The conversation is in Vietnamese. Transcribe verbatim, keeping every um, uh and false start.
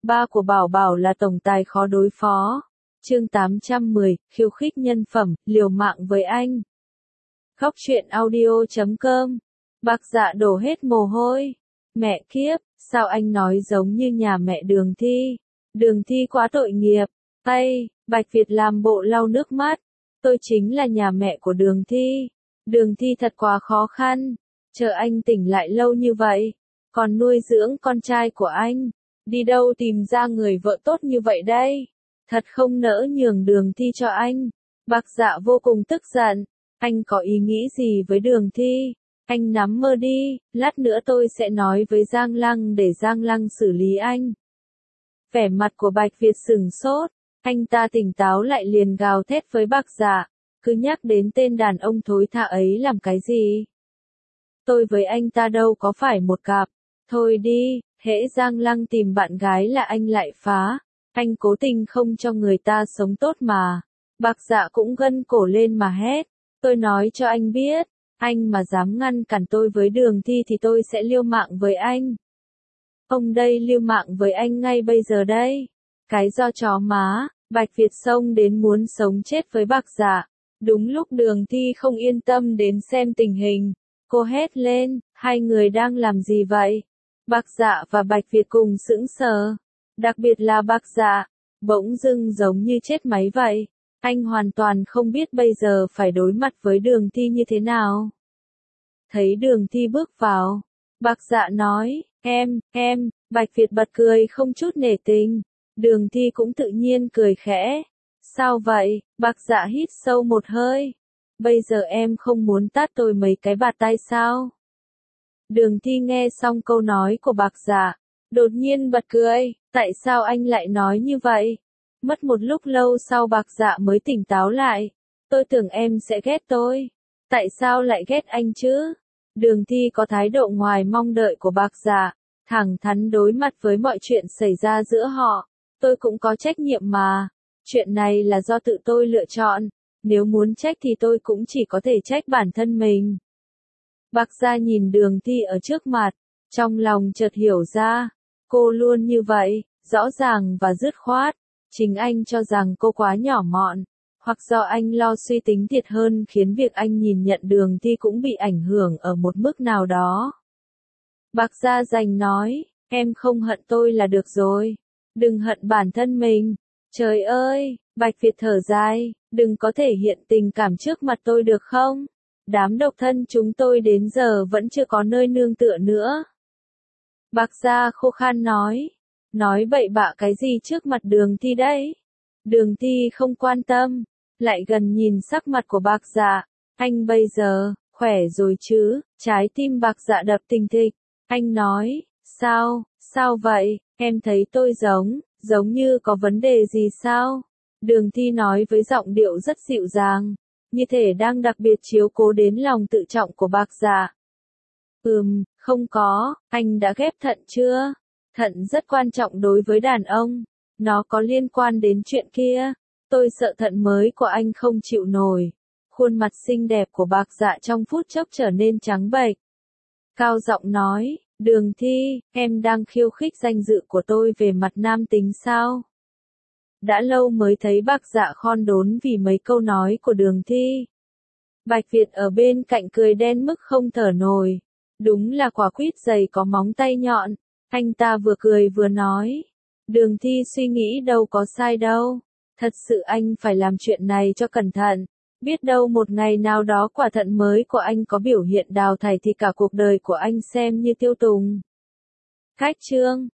Ba của Bảo Bảo là tổng tài khó đối phó. Chương tám trăm mười, khiêu khích nhân phẩm, liều mạng với anh. Góc truyện audio chấm com. Bạc Dạ đổ hết mồ hôi. Mẹ kiếp, sao anh nói giống như nhà mẹ Đường Thi? Đường Thi quá tội nghiệp. Tay, Bạch Việt làm bộ lau nước mắt. Tôi chính là nhà mẹ của Đường Thi. Đường Thi thật quá khó khăn. Chờ anh tỉnh lại lâu như vậy. Còn nuôi dưỡng con trai của anh. Đi đâu tìm ra người vợ tốt như vậy đây? Thật không nỡ nhường Đường Thi cho anh. Bạc Dạ vô cùng tức giận. Anh có ý nghĩ gì với Đường Thi? Anh nắm mơ đi, lát nữa tôi sẽ nói với Giang Lăng để Giang Lăng xử lý anh. Vẻ mặt của Bạch Việt sửng sốt, anh ta tỉnh táo lại liền gào thét với Bạc Dạ, cứ nhắc đến tên đàn ông thối tha ấy làm cái gì? Tôi với anh ta đâu có phải một cặp, thôi đi, hễ Giang Lăng tìm bạn gái là anh lại phá, anh cố tình không cho người ta sống tốt mà. Bạc Dạ cũng gân cổ lên mà hét, tôi nói cho anh biết. Anh mà dám ngăn cản tôi với Đường Thi thì tôi sẽ liều mạng với anh. Ông đây liều mạng với anh ngay bây giờ đây. Cái do chó má, Bạch Việt xông đến muốn sống chết với Bạc Dạ. Đúng lúc Đường Thi không yên tâm đến xem tình hình. Cô hét lên, hai người đang làm gì vậy? Bạc Dạ và Bạch Việt cùng sững sờ. Đặc biệt là Bạc Dạ, bỗng dưng giống như chết máy vậy. Anh hoàn toàn không biết bây giờ phải đối mặt với Đường Thi như thế nào. Thấy Đường Thi bước vào, Bạc Dạ nói, em, em, Bạch Việt bật cười không chút nể tình. Đường Thi cũng tự nhiên cười khẽ. Sao vậy? Bạc Dạ hít sâu một hơi. Bây giờ em không muốn tát tôi mấy cái bạt tai sao? Đường Thi nghe xong câu nói của Bạc Dạ, đột nhiên bật cười. Tại sao anh lại nói như vậy? Mất một lúc lâu sau Bạc Dạ mới tỉnh táo lại. Tôi tưởng em sẽ ghét tôi. Tại sao lại ghét anh chứ? Đường Thi có thái độ ngoài mong đợi của Bạc Dạ, thẳng thắn đối mặt với mọi chuyện xảy ra giữa họ. Tôi cũng có trách nhiệm mà. Chuyện này là do tự tôi lựa chọn. Nếu muốn trách thì tôi cũng chỉ có thể trách bản thân mình. Bạc Dạ nhìn Đường Thi ở trước mặt, trong lòng chợt hiểu ra. Cô luôn như vậy, rõ ràng và dứt khoát. Chính anh cho rằng cô quá nhỏ mọn, hoặc do anh lo suy tính thiệt hơn khiến việc anh nhìn nhận Đường Thi cũng bị ảnh hưởng ở một mức nào đó. Bạc Dạ giành nói, em không hận tôi là được rồi. Đừng hận bản thân mình. Trời ơi, Bạch Việt thở dài, đừng có thể hiện tình cảm trước mặt tôi được không? Đám độc thân chúng tôi đến giờ vẫn chưa có nơi nương tựa nữa. Bạc Dạ khô khan nói. Nói bậy bạ cái gì trước mặt Đường Thi đấy? Đường Thi không quan tâm, lại gần nhìn sắc mặt của Bạc Dạ. Anh bây giờ, khỏe rồi chứ? Trái tim Bạc Dạ đập thình thịch. Anh nói, sao, sao vậy? Em thấy tôi giống, giống như có vấn đề gì sao? Đường Thi nói với giọng điệu rất dịu dàng, như thể đang đặc biệt chiếu cố đến lòng tự trọng của Bạc Dạ. Ừm, không có, anh đã ghép thận chưa? Thận rất quan trọng đối với đàn ông. Nó có liên quan đến chuyện kia. Tôi sợ thận mới của anh không chịu nổi. Khuôn mặt xinh đẹp của Bạc Dạ trong phút chốc trở nên trắng bệch. Cao giọng nói, Đường Thi, em đang khiêu khích danh dự của tôi về mặt nam tính sao? Đã lâu mới thấy Bạc Dạ khon đốn vì mấy câu nói của Đường Thi. Bạch Việt ở bên cạnh cười đen mức không thở nổi. Đúng là quả quýt dày có móng tay nhọn. Anh ta vừa cười vừa nói. Đường Thi suy nghĩ đâu có sai đâu. Thật sự anh phải làm chuyện này cho cẩn thận. Biết đâu một ngày nào đó quả thận mới của anh có biểu hiện đào thải thì cả cuộc đời của anh xem như tiêu tùng. Khách chương.